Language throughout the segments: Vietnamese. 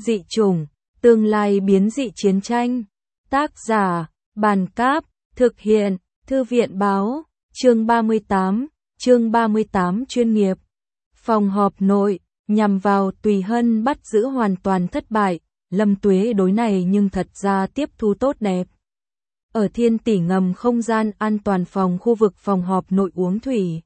Dị chủng, tương lai biến dị chiến tranh. Tác giả, Bàn Cáp, thực hiện, Thư viện Báo, chương 38 chuyên nghiệp. Phòng họp nội, nhằm vào Tùy Hân bắt giữ hoàn toàn thất bại, Lâm Tuế đối này nhưng thật ra tiếp thu tốt đẹp. Ở Thiên Tỷ ngầm không gian an toàn phòng khu vực phòng họp nội uống thủy.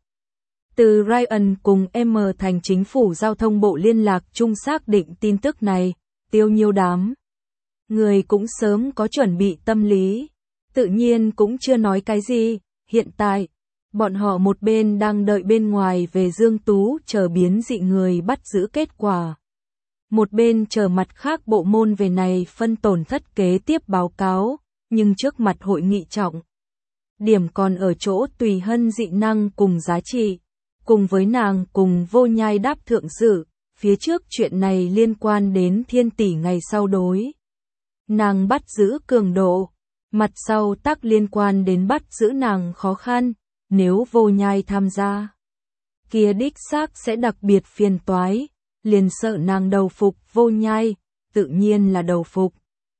Từ Ryan cùng M thành chính phủ giao thông bộ liên lạc chung xác định tin tức này, Tiêu Nhiêu đám người cũng sớm có chuẩn bị tâm lý, tự nhiên cũng chưa nói cái gì. Hiện tại, bọn họ một bên đang đợi bên ngoài về Dương Tú chờ biến dị người bắt giữ kết quả. Một bên chờ mặt khác bộ môn về này phân tổn thất kế tiếp báo cáo, nhưng trước mặt hội nghị trọng. Điểm còn ở chỗ Tùy Hân dị năng cùng giá trị, cùng với nàng cùng Vô Nhai đáp thượng dự, phía trước chuyện này liên quan đến Thiên Tỷ ngày sau đối. Nàng bắt giữ cường độ, mặt sau tác liên quan đến bắt giữ nàng khó khăn, nếu Vô Nhai tham gia. Kia đích xác sẽ đặc biệt phiền toái, liền sợ nàng đầu phục Vô Nhai, tự nhiên là đầu phục.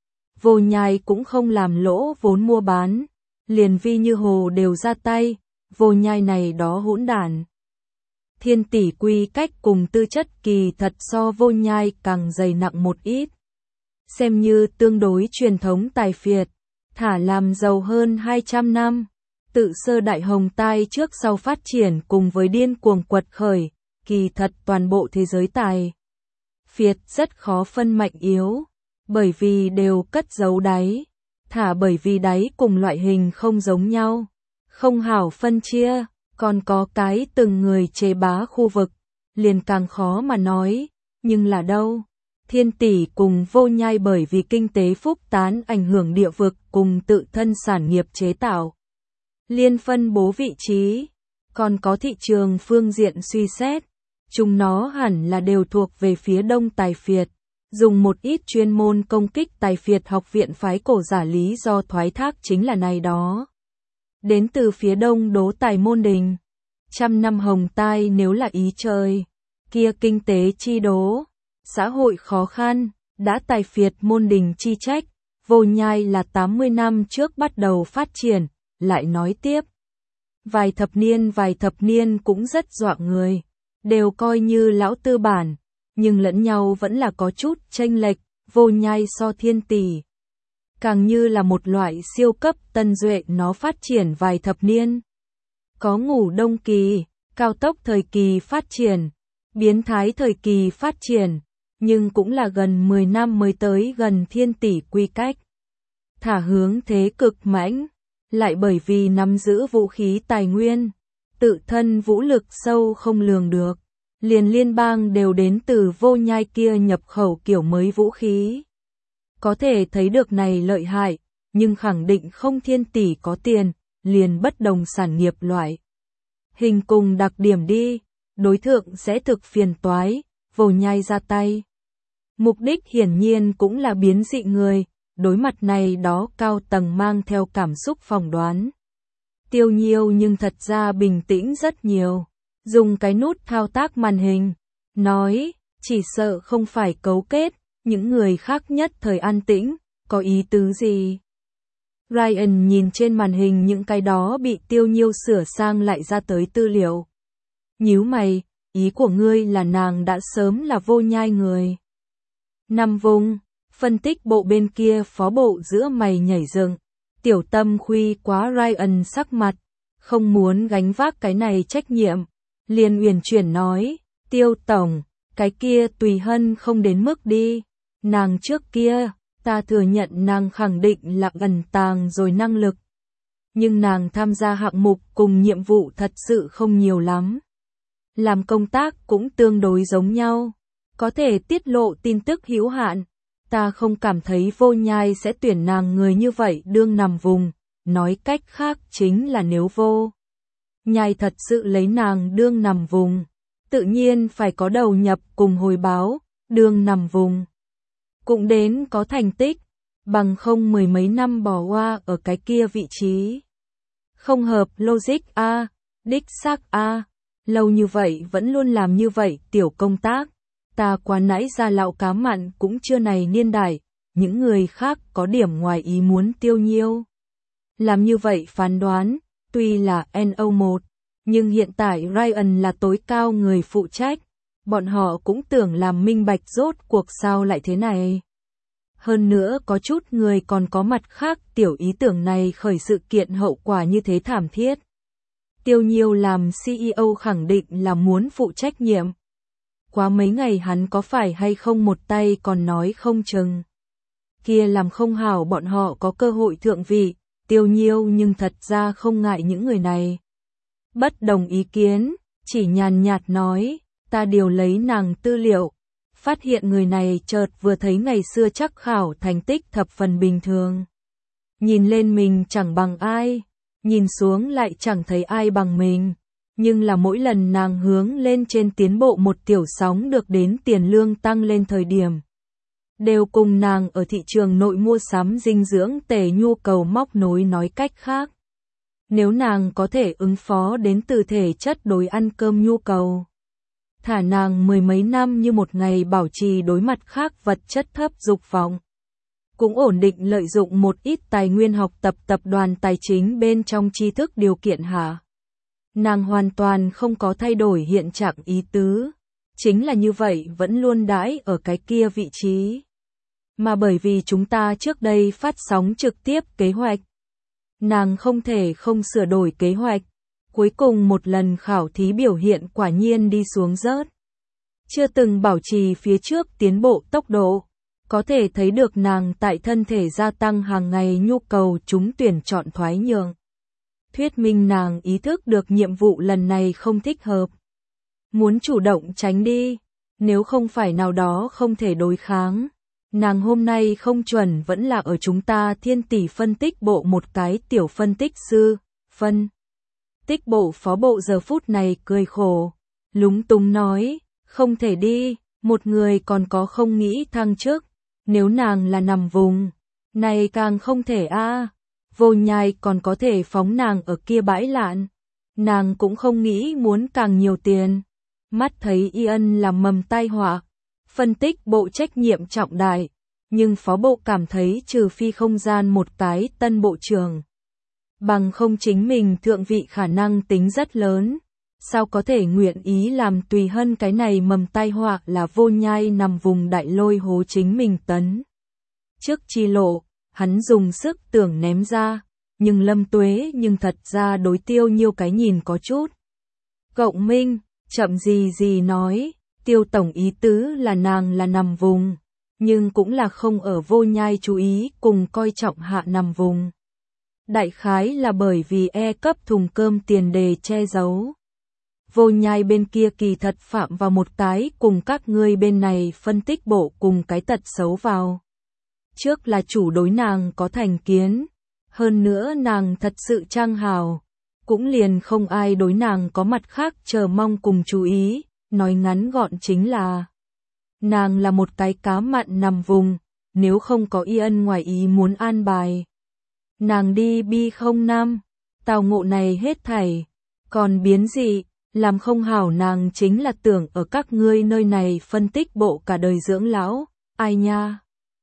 Vô Nhai cũng không làm lỗ vốn mua bán, liền Vi Như Hồ đều ra tay, Vô Nhai này đó hỗn đản. Thiên Tỷ quy cách cùng tư chất kỳ thật so Vô Nhai càng dày nặng một ít. Xem như tương đối truyền thống tài phiệt, thả làm giàu hơn 200 năm. Tự sơ đại hồng tai trước sau phát triển cùng với điên cuồng quật khởi, kỳ thật toàn bộ thế giới tài phiệt rất khó phân mạnh yếu, bởi vì đều cất giấu đáy, thả bởi vì đáy cùng loại hình không giống nhau, không hảo phân chia, còn có cái từng người chế bá khu vực, liền càng khó mà nói, nhưng là đâu? Thiên Tỷ cùng Vô Nhai bởi vì kinh tế phúc tán ảnh hưởng địa vực cùng tự thân sản nghiệp chế tạo. Liên phân bố vị trí, còn có thị trường phương diện suy xét, chúng nó hẳn là đều thuộc về phía đông tài phiệt, dùng một ít chuyên môn công kích tài phiệt học viện phái cổ giả lý do thoái thác chính là này đó. Đến từ phía đông đố tài môn đình, trăm năm hồng tai nếu là ý trời, kia kinh tế chi đố, xã hội khó khăn, đã tài phiệt môn đình chi trách, Vô Nhai là 80 năm trước bắt đầu phát triển. Lại nói tiếp, vài thập niên cũng rất dọa người, đều coi như lão tư bản, nhưng lẫn nhau vẫn là có chút chênh lệch, Vô Nhai so Thiên Tỷ. Càng như là một loại siêu cấp tân duệ nó phát triển vài thập niên. Có ngủ đông kỳ, cao tốc thời kỳ phát triển, biến thái thời kỳ phát triển, nhưng cũng là gần 10 năm mới tới gần Thiên Tỷ quy cách. Thả hướng thế cực mãnh. Lại bởi vì nắm giữ vũ khí tài nguyên, tự thân vũ lực sâu không lường được, liền liên bang đều đến từ Vô Nhai kia nhập khẩu kiểu mới vũ khí. Có thể thấy được này lợi hại, nhưng khẳng định không Thiên Tỷ có tiền, liền bất đồng sản nghiệp loại. Hình cùng đặc điểm đi, đối tượng sẽ thực phiền toái, Vô Nhai ra tay. Mục đích hiển nhiên cũng là biến dị người. Đối mặt này đó cao tầng mang theo cảm xúc phỏng đoán. Tiêu Nhiêu nhưng thật ra bình tĩnh rất nhiều, dùng cái nút thao tác màn hình, nói, chỉ sợ không phải cấu kết, những người khác nhất thời an tĩnh, có ý tứ gì? Ryan nhìn trên màn hình những cái đó bị Tiêu Nhiêu sửa sang lại ra tới tư liệu. Nhíu mày, ý của ngươi là nàng đã sớm là Vô Nhai người. Năm vùng. Phân tích bộ bên kia phó bộ giữa mày nhảy dựng, tiểu tâm khuy quá Ryan sắc mặt, không muốn gánh vác cái này trách nhiệm, liền uyển chuyển nói, Tiêu tổng, cái kia Tùy Hân không đến mức đi, nàng trước kia, ta thừa nhận nàng khẳng định là ẩn tàng rồi năng lực, nhưng nàng tham gia hạng mục cùng nhiệm vụ thật sự không nhiều lắm, làm công tác cũng tương đối giống nhau, có thể tiết lộ tin tức hữu hạn. Ta không cảm thấy Vô Nhai sẽ tuyển nàng người như vậy đương nằm vùng, nói cách khác chính là nếu Vô Nhai thật sự lấy nàng đương nằm vùng, tự nhiên phải có đầu nhập cùng hồi báo, đương nằm vùng. Cũng đến có thành tích, bằng không mười mấy năm bỏ qua ở cái kia vị trí. Không hợp logic a, đích xác a, lâu như vậy vẫn luôn làm như vậy tiểu công tác. Ta quá nãy ra lão cá mặn cũng chưa này niên đại, những người khác có điểm ngoài ý muốn Tiêu Nhiêu. Làm như vậy phán đoán, tuy là NO1, nhưng hiện tại Ryan là tối cao người phụ trách, bọn họ cũng tưởng làm minh bạch rốt cuộc sao lại thế này. Hơn nữa có chút người còn có mặt khác tiểu ý tưởng này khởi sự kiện hậu quả như thế thảm thiết. Tiêu Nhiêu làm CEO khẳng định là muốn phụ trách nhiệm. Quá mấy ngày hắn có phải hay không một tay còn nói không chừng. Kia làm không hảo bọn họ có cơ hội thượng vị, Tiêu Nhiêu nhưng thật ra không ngại những người này. Bất đồng ý kiến, chỉ nhàn nhạt nói, ta điều lấy nàng tư liệu. Phát hiện người này chợt vừa thấy ngày xưa chắc khảo thành tích thập phần bình thường. Nhìn lên mình chẳng bằng ai, nhìn xuống lại chẳng thấy ai bằng mình. Nhưng là mỗi lần nàng hướng lên trên tiến bộ một tiểu sóng được đến tiền lương tăng lên thời điểm. Đều cùng nàng ở thị trường nội mua sắm dinh dưỡng tề nhu cầu móc nối nói cách khác. Nếu nàng có thể ứng phó đến từ thể chất đối ăn cơm nhu cầu. Thả nàng mười mấy năm như một ngày bảo trì đối mặt khác vật chất thấp dục vọng. Cũng ổn định lợi dụng một ít tài nguyên học tập tập đoàn tài chính bên trong tri thức điều kiện hạ. Nàng hoàn toàn không có thay đổi hiện trạng ý tứ. Chính là như vậy vẫn luôn đãi ở cái kia vị trí. Mà bởi vì chúng ta trước đây phát sóng trực tiếp kế hoạch. Nàng không thể không sửa đổi kế hoạch. Cuối cùng một lần khảo thí biểu hiện quả nhiên đi xuống rớt. Chưa từng bảo trì phía trước tiến bộ tốc độ. Có thể thấy được nàng tại thân thể gia tăng hàng ngày nhu cầu trúng tuyển chọn thoái nhượng. Thuyết minh nàng ý thức được nhiệm vụ lần này không thích hợp. Muốn chủ động tránh đi, nếu không phải nào đó không thể đối kháng. Nàng hôm nay không chuẩn vẫn là ở chúng ta Thiên Tỷ phân tích bộ một cái tiểu phân tích sư, phân tích bộ phó bộ giờ phút này cười khổ, lúng túng nói, không thể đi, một người còn có không nghĩ thăng chức, nếu nàng là nằm vùng, này càng không thể a. Vô Nhai còn có thể phóng nàng ở kia bãi lạn, nàng cũng không nghĩ muốn càng nhiều tiền. Mắt thấy Ian làm mầm tai họa, phân tích bộ trách nhiệm trọng đại, nhưng phó bộ cảm thấy trừ phi không gian một cái tân bộ trưởng. Bằng không chính mình thượng vị khả năng tính rất lớn, sao có thể nguyện ý làm tùy hân cái này mầm tai họa là Vô Nhai nằm vùng đại lôi hố chính mình tấn. Trước chi lộ, hắn dùng sức tưởng ném ra, nhưng Lâm Tuế nhưng thật ra đối Tiêu Nhiêu cái nhìn có chút. Cộng minh, chậm gì nói, Tiêu tổng ý tứ là nàng là nằm vùng, nhưng cũng là không ở Vô Nhai chú ý cùng coi trọng hạ nằm vùng. Đại khái là bởi vì cấp thùng cơm tiền đề che giấu. Vô Nhai bên kia kỳ thật phạm vào một cái cùng các ngươi bên này phân tích bộ cùng cái tật xấu vào. Trước là chủ đối nàng có thành kiến, hơn nữa nàng thật sự trang hào, cũng liền không ai đối nàng có mặt khác chờ mong cùng chú ý, nói ngắn gọn chính là nàng là một cái cá mặn nằm vùng, nếu không có Ian ngoài ý muốn an bài. Nàng đi B05, tào ngộ này hết thảy, còn biến dị, làm không hảo nàng chính là tưởng ở các ngươi nơi này phân tích bộ cả đời dưỡng lão, ai nha.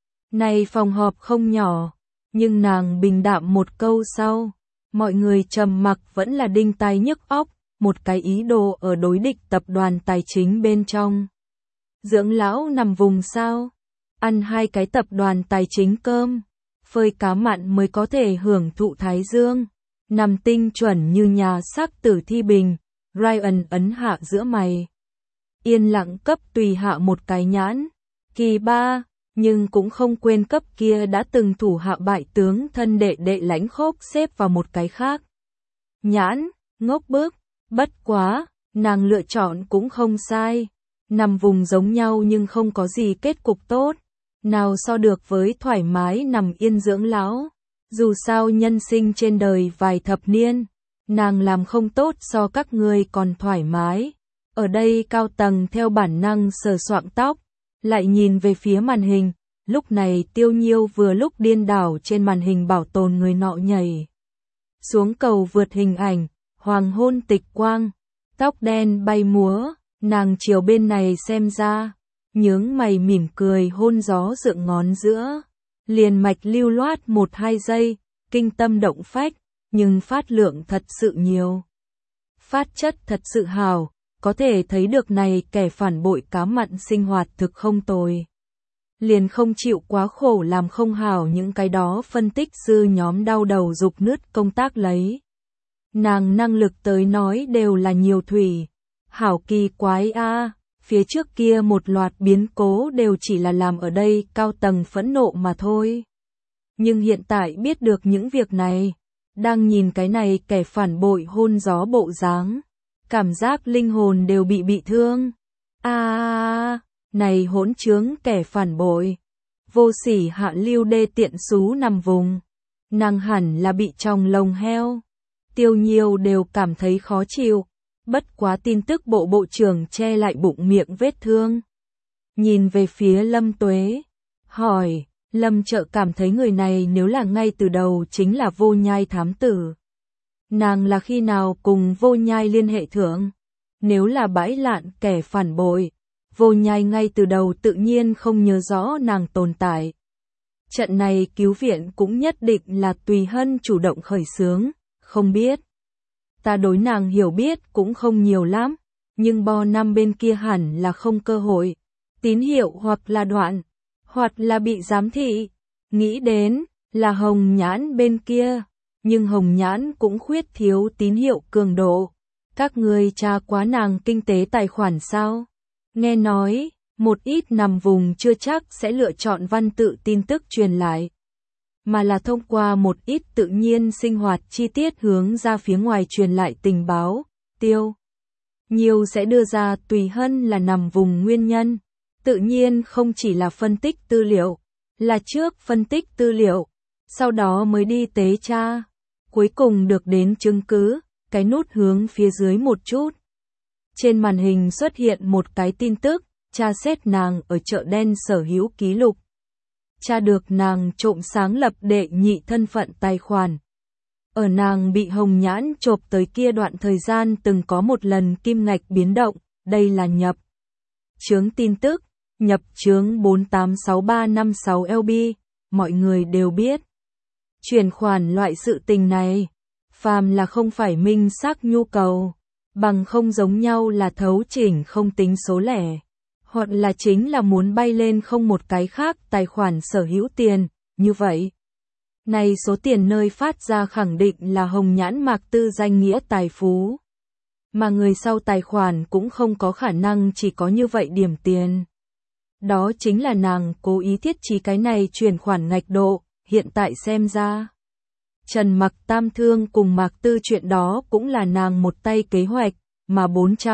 Này phòng họp không nhỏ, nhưng nàng bình đạm một câu sau, mọi người trầm mặc vẫn là đinh tai nhức óc, một cái ý đồ ở đối địch tập đoàn tài chính bên trong. Dưỡng lão nằm vùng sao? Ăn hai cái tập đoàn tài chính cơm, phơi cá mặn mới có thể hưởng thụ thái dương, nằm tinh chuẩn như nhà xác tử thi bình, Ryan ấn hạ giữa mày. Yên lặng cấp tùy hạ một cái nhãn, kỳ ba. Nhưng cũng không quên cấp kia đã từng thủ hạ bại tướng thân đệ lãnh khốc xếp vào một cái khác. Nhãn, ngốc bức, bất quá, nàng lựa chọn cũng không sai. Nằm vùng giống nhau nhưng không có gì kết cục tốt. Nào so được với thoải mái nằm yên dưỡng lão. Dù sao nhân sinh trên đời vài thập niên, nàng làm không tốt so các ngươi còn thoải mái. Ở đây cao tầng theo bản năng sờ soạng tóc. Lại nhìn về phía màn hình, lúc này Tiêu Nhiêu vừa lúc điên đảo trên màn hình bảo tồn người nọ nhảy. Xuống cầu vượt hình ảnh, hoàng hôn tịch quang, tóc đen bay múa, nàng chiều bên này xem ra, nhướng mày mỉm cười hôn gió dượng ngón giữa. Liền mạch lưu loát 1-2 giây, kinh tâm động phách, nhưng phát lượng thật sự nhiều. Phát chất thật sự hào, có thể thấy được này kẻ phản bội cá mặn sinh hoạt thực không tồi. Liền không chịu quá khổ làm không hảo những cái đó phân tích sư nhóm đau đầu dục nứt công tác lấy. Nàng năng lực tới nói đều là nhiều thủy. Hảo kỳ quái a, phía trước kia một loạt biến cố đều chỉ là làm ở đây cao tầng phẫn nộ mà thôi. Nhưng hiện tại biết được những việc này, đang nhìn cái này kẻ phản bội hôn gió bộ dáng, cảm giác linh hồn đều bị thương. Này hỗn trướng kẻ phản bội, vô sỉ hạ lưu đê tiện xú nằm vùng, nàng hẳn là bị trong lồng heo. Tiêu Nhiêu đều cảm thấy khó chịu, bất quá tin tức bộ trưởng che lại bụng miệng vết thương. Nhìn về phía Lâm Tuế, hỏi, Lâm Trợ cảm thấy người này nếu là ngay từ đầu chính là Vô Nhai thám tử. Nàng là khi nào cùng Vô Nhai liên hệ thượng? Nếu là bãi lạn kẻ phản bội, Vô Nhai ngay từ đầu tự nhiên không nhớ rõ nàng tồn tại. Trận này cứu viện cũng nhất định là Tùy Hân chủ động khởi xướng, không biết. Ta đối nàng hiểu biết cũng không nhiều lắm, nhưng bo năm bên kia hẳn là không cơ hội. Tín hiệu hoặc là đoạn, hoặc là bị giám thị. Nghĩ đến là Hồng Nhãn bên kia, nhưng Hồng Nhãn cũng khuyết thiếu tín hiệu cường độ. Các người tra quá nàng kinh tế tài khoản sao? Nghe nói, một ít nằm vùng chưa chắc sẽ lựa chọn văn tự tin tức truyền lại, mà là thông qua một ít tự nhiên sinh hoạt chi tiết hướng ra phía ngoài truyền lại tình báo. Tiêu Nhiêu sẽ đưa ra Tùy Hân là nằm vùng nguyên nhân, tự nhiên không chỉ là phân tích tư liệu, là trước phân tích tư liệu, sau đó mới đi tế tra, cuối cùng được đến chứng cứ, cái nút hướng phía dưới một chút. Trên màn hình xuất hiện một cái tin tức, tra xét nàng ở chợ đen sở hữu ký lục. Tra được nàng trộm sáng lập đệ nhị thân phận tài khoản. Ở nàng bị Hồng Nhãn chộp tới kia đoạn thời gian từng có một lần kim ngạch biến động, đây là nhập chướng tin tức, nhập chướng 486356 LB, mọi người đều biết. Chuyển khoản loại sự tình này, phàm là không phải minh xác nhu cầu, bằng không giống nhau là thấu chỉnh không tính số lẻ, hoặc là chính là muốn bay lên không một cái khác tài khoản sở hữu tiền, như vậy. Này số tiền nơi phát ra khẳng định là Hồng Nhãn Mạc Tư danh nghĩa tài phú. Mà người sau tài khoản cũng không có khả năng chỉ có như vậy điểm tiền. Đó chính là nàng cố ý thiết trí cái này chuyển khoản ngạch độ, hiện tại xem ra. Trần Mặc Tam Thương cùng Mạc Tư chuyện đó cũng là nàng một tay kế hoạch, mà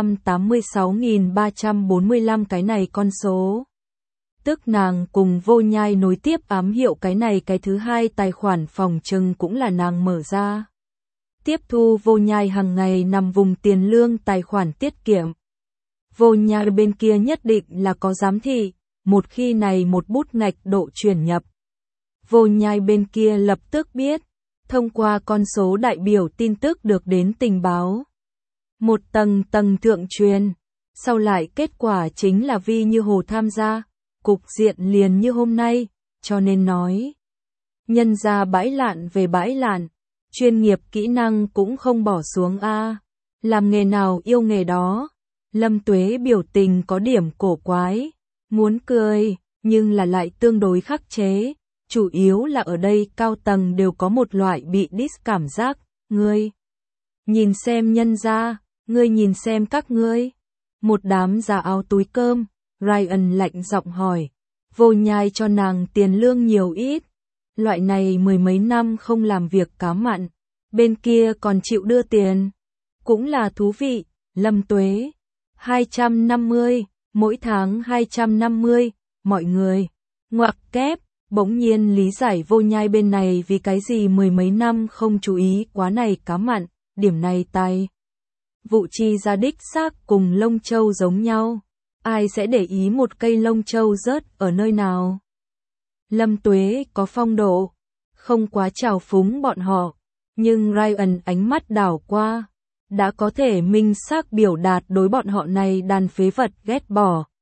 486.345 cái này con số. Tức nàng cùng Vô Nhai nối tiếp ám hiệu cái này cái thứ hai tài khoản phòng trừng cũng là nàng mở ra. Tiếp thu Vô Nhai hàng ngày nằm vùng tiền lương tài khoản tiết kiệm. Vô Nhai bên kia nhất định là có giám thị, một khi này một bút ngạch độ chuyển nhập. Vô Nhai bên kia lập tức biết, thông qua con số đại biểu tin tức được đến tình báo. Một tầng thượng truyền, sau lại kết quả chính là Vi Như Hồ tham gia, cục diện liền như hôm nay, cho nên nói. Nhân ra bãi lạn về bãi lạn, chuyên nghiệp kỹ năng cũng không bỏ xuống a, làm nghề nào yêu nghề đó. Lâm Tuế biểu tình có điểm cổ quái, muốn cười, nhưng là lại tương đối khắc chế, chủ yếu là ở đây cao tầng đều có một loại bị diss cảm giác, ngươi nhìn xem nhân ra, ngươi nhìn xem các ngươi. Một đám già áo túi cơm, Ryan lạnh giọng hỏi, Vô Nhai cho nàng tiền lương nhiều ít, loại này mười mấy năm không làm việc cá mặn, bên kia còn chịu đưa tiền, cũng là thú vị. Lâm Tuế, 250, mỗi tháng 250, mọi người, ngoặc kép, bỗng nhiên lý giải Vô Nhai bên này vì cái gì mười mấy năm không chú ý quá này cá mặn, điểm này tay. Vụ chi ra đích xác cùng lông châu giống nhau, ai sẽ để ý một cây lông châu rớt ở nơi nào. Lâm Tuế có phong độ, không quá trào phúng bọn họ, nhưng Ryan ánh mắt đảo qua, đã có thể minh xác biểu đạt đối bọn họ này đàn phế vật ghét bỏ,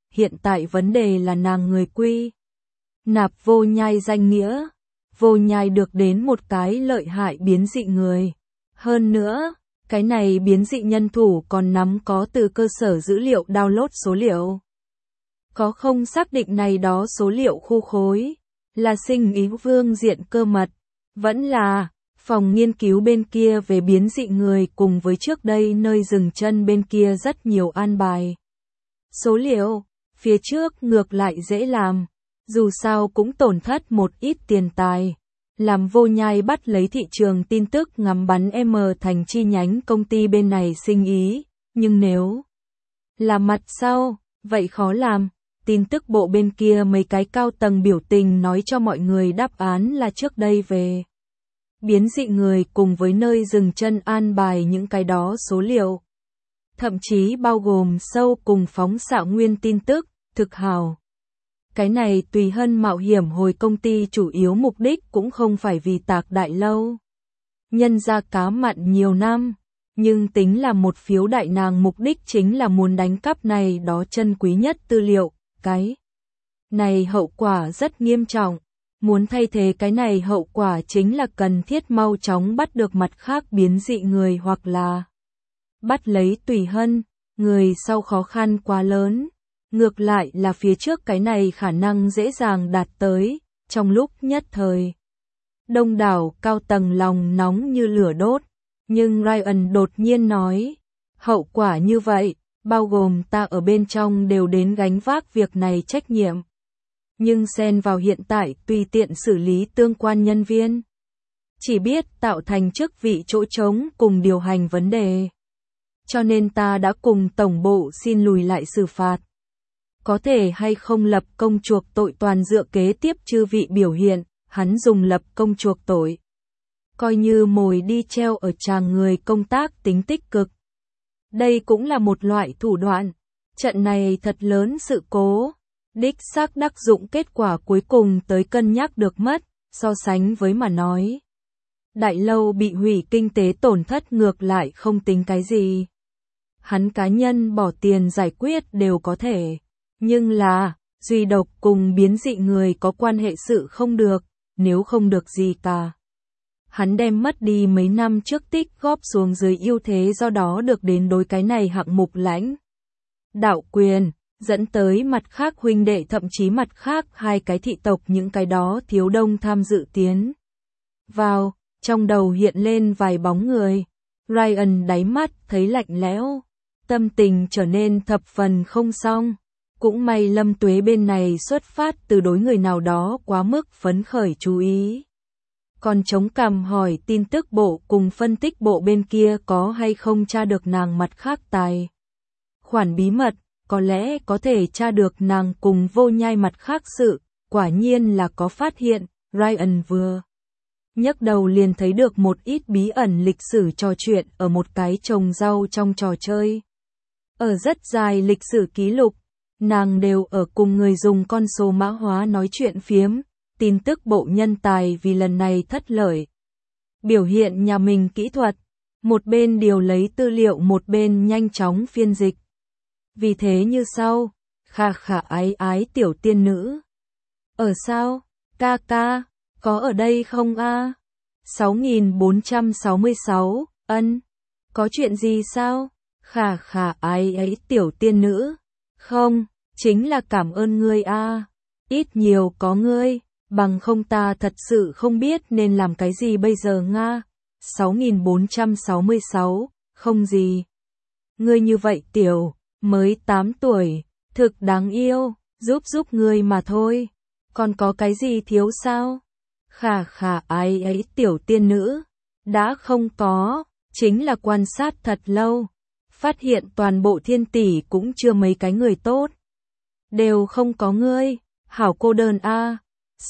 hiện tại vấn đề là nàng người quy. Nạp Vô Nhai danh nghĩa. Vô Nhai được đến một cái lợi hại biến dị người. Hơn nữa, cái này biến dị nhân thủ còn nắm có từ cơ sở dữ liệu download số liệu. Có không xác định này đó số liệu khu khối, là sinh ý vương diện cơ mật, vẫn là phòng nghiên cứu bên kia về biến dị người cùng với trước đây nơi dừng chân bên kia rất nhiều an bài. Số liệu, phía trước ngược lại dễ làm, dù sao cũng tổn thất một ít tiền tài. Làm Vô Nhai bắt lấy thị trường tin tức ngắm bắn M thành chi nhánh công ty bên này sinh ý, nhưng nếu là mặt sau, vậy khó làm. Tin tức bộ bên kia mấy cái cao tầng biểu tình nói cho mọi người đáp án là trước đây về biến dị người cùng với nơi dừng chân an bài những cái đó số liệu. Thậm chí bao gồm sâu cùng phóng xạ nguyên tin tức, thực hào. Cái này Tùy Hân mạo hiểm hồi công ty chủ yếu mục đích cũng không phải vì Tạc Đại Lâu. Nhân ra cá mặn nhiều năm, nhưng tính là một phiếu đại nàng mục đích chính là muốn đánh cắp này đó chân quý nhất tư liệu. Cái này hậu quả rất nghiêm trọng. Muốn thay thế cái này hậu quả chính là cần thiết mau chóng bắt được mặt khác biến dị người hoặc là bắt lấy Tùy Hân, người sau khó khăn quá lớn. Ngược lại là phía trước cái này khả năng dễ dàng đạt tới, trong lúc nhất thời. Đông đảo cao tầng lòng nóng như lửa đốt, nhưng Ryan đột nhiên nói, hậu quả như vậy, bao gồm ta ở bên trong đều đến gánh vác việc này trách nhiệm. Nhưng xen vào hiện tại tùy tiện xử lý tương quan nhân viên. Chỉ biết tạo thành chức vị chỗ trống cùng điều hành vấn đề. Cho nên ta đã cùng tổng bộ xin lùi lại xử phạt. Có thể hay không lập công chuộc tội toàn dựa kế tiếp chư vị biểu hiện, hắn dùng lập công chuộc tội. Coi như mồi đi treo ở tràng người công tác tính tích cực. Đây cũng là một loại thủ đoạn. Trận này thật lớn sự cố. Đích xác đắc dụng kết quả cuối cùng tới cân nhắc được mất, so sánh với mà nói. Đại Lâu bị hủy kinh tế tổn thất ngược lại không tính cái gì. Hắn cá nhân bỏ tiền giải quyết đều có thể. Nhưng là, duy độc cùng biến dị người có quan hệ sự không được, nếu không được gì cả. Hắn đem mất đi mấy năm trước tích góp xuống dưới ưu thế do đó được đến đối cái này hạng mục lãnh đạo quyền, dẫn tới mặt khác huynh đệ thậm chí mặt khác hai cái thị tộc những cái đó thiếu đông tham dự tiến vào, trong đầu hiện lên vài bóng người. Ryan đáy mắt thấy lạnh lẽo, tâm tình trở nên thập phần không xong. Cũng may Lâm Tuế bên này xuất phát từ đối người nào đó quá mức phấn khởi chú ý. Còn chống cằm hỏi tin tức bộ cùng phân tích bộ bên kia có hay không tra được nàng mặt khác tài khoản bí mật, có lẽ có thể tra được nàng cùng Vô Nhai mặt khác sự, quả nhiên là có phát hiện. Ryan vừa nhấc đầu liền thấy được một ít bí ẩn lịch sử trò chuyện ở một cái trồng rau trong trò chơi. Ở rất dài lịch sử ký lục, nàng đều ở cùng người dùng con số mã hóa nói chuyện phiếm, tin tức bộ nhân tài vì lần này thất lợi. Biểu hiện nhà mình kỹ thuật, một bên điều lấy tư liệu một bên nhanh chóng phiên dịch. Vì thế như sau, khà khà ái ái tiểu tiên nữ. Ở sao, ca ca, có ở đây không a? 6466, ân, có chuyện gì sao? Khà khà ái ái tiểu tiên nữ. Không, chính là cảm ơn ngươi a. Ít nhiều có ngươi, bằng không ta thật sự không biết nên làm cái gì bây giờ nga. 6466, không gì. Ngươi như vậy tiểu, mới 8 tuổi, thực đáng yêu, giúp ngươi mà thôi. Còn có cái gì thiếu sao? Khà khà ái ấy tiểu tiên nữ. Đã không có, chính là quan sát thật lâu. Phát hiện toàn bộ thiên tỷ cũng chưa mấy cái người tốt. Đều không có ngươi, hảo cô đơn a.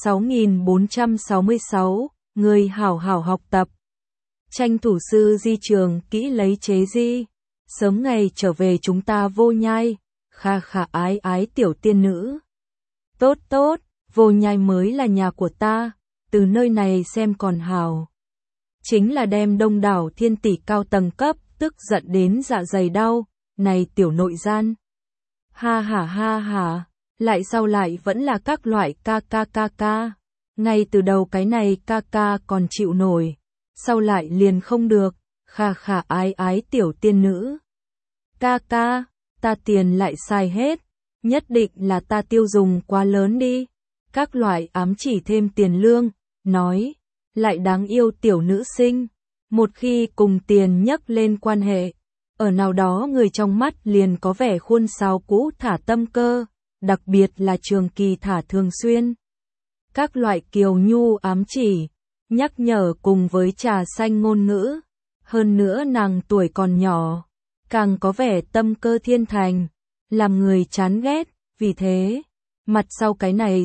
6466, ngươi hảo hảo học tập. Tranh thủ sư di trường kỹ lấy chế di. Sớm ngày trở về chúng ta Vô Nhai. Kha khà ái ái tiểu tiên nữ. Tốt tốt, Vô Nhai mới là nhà của ta. Từ nơi này xem còn hảo. Chính là đem đông đảo thiên tỷ cao tầng cấp, tức giận đến dạ dày đau. Này tiểu nội gian. Ha ha, lại sau lại vẫn là các loại ca. Ngay từ đầu cái này ca còn chịu nổi, sau lại liền không được, khà ái tiểu tiên nữ. Ca, ta tiền lại xài hết, nhất định là ta tiêu dùng quá lớn đi. Các loại ám chỉ thêm tiền lương, nói, lại đáng yêu tiểu nữ sinh. Một khi cùng tiền nhắc lên quan hệ, ở nào đó người trong mắt liền có vẻ khuôn sáo cũ thả tâm cơ, đặc biệt là trường kỳ thả thường xuyên. Các loại kiều nhu ám chỉ, nhắc nhở cùng với trà xanh ngôn ngữ. Hơn nữa nàng tuổi còn nhỏ, càng có vẻ tâm cơ thiên thành, làm người chán ghét, vì thế, mặt sau cái này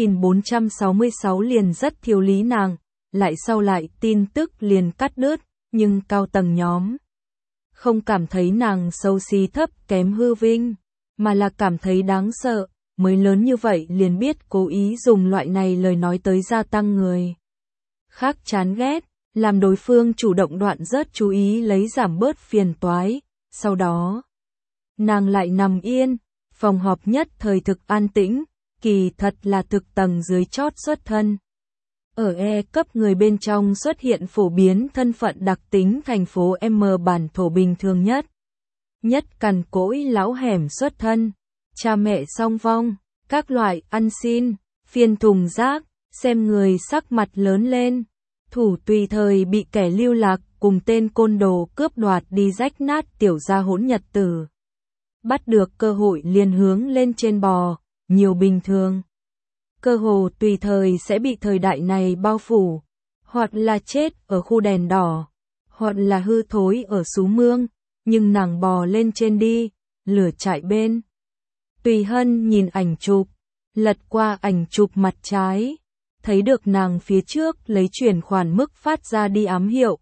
6466 liền rất thiếu lý nàng, lại sau lại tin tức liền cắt đứt, nhưng cao tầng nhóm không cảm thấy nàng xấu xí thấp kém hư vinh, mà là cảm thấy đáng sợ, mới lớn như vậy liền biết cố ý dùng loại này lời nói tới gia tăng người khác chán ghét, làm đối phương chủ động đoạn rớt chú ý lấy giảm bớt phiền toái. Sau đó, nàng lại nằm yên, phòng họp nhất thời thực an tĩnh, kỳ thật là thực tầng dưới chót xuất thân. Ở E cấp người bên trong xuất hiện phổ biến thân phận đặc tính thành phố M bản thổ bình thường nhất. Nhất cằn cỗi lão hẻm xuất thân, cha mẹ song vong, các loại ăn xin, phiên thùng rác, xem người sắc mặt lớn lên. Thủ tùy thời bị kẻ lưu lạc cùng tên côn đồ cướp đoạt đi rách nát tiểu gia hỗn nhật tử. Bắt được cơ hội liền hướng lên trên bò, nhiều bình thường. Cơ hồ tùy thời sẽ bị thời đại này bao phủ, hoặc là chết ở khu đèn đỏ, hoặc là hư thối ở xú mương, nhưng nàng bò lên trên đi, lửa chạy bên. Tùy Hân nhìn ảnh chụp, lật qua ảnh chụp mặt trái, thấy được nàng phía trước lấy chuyển khoản mức phát ra đi ám hiệu,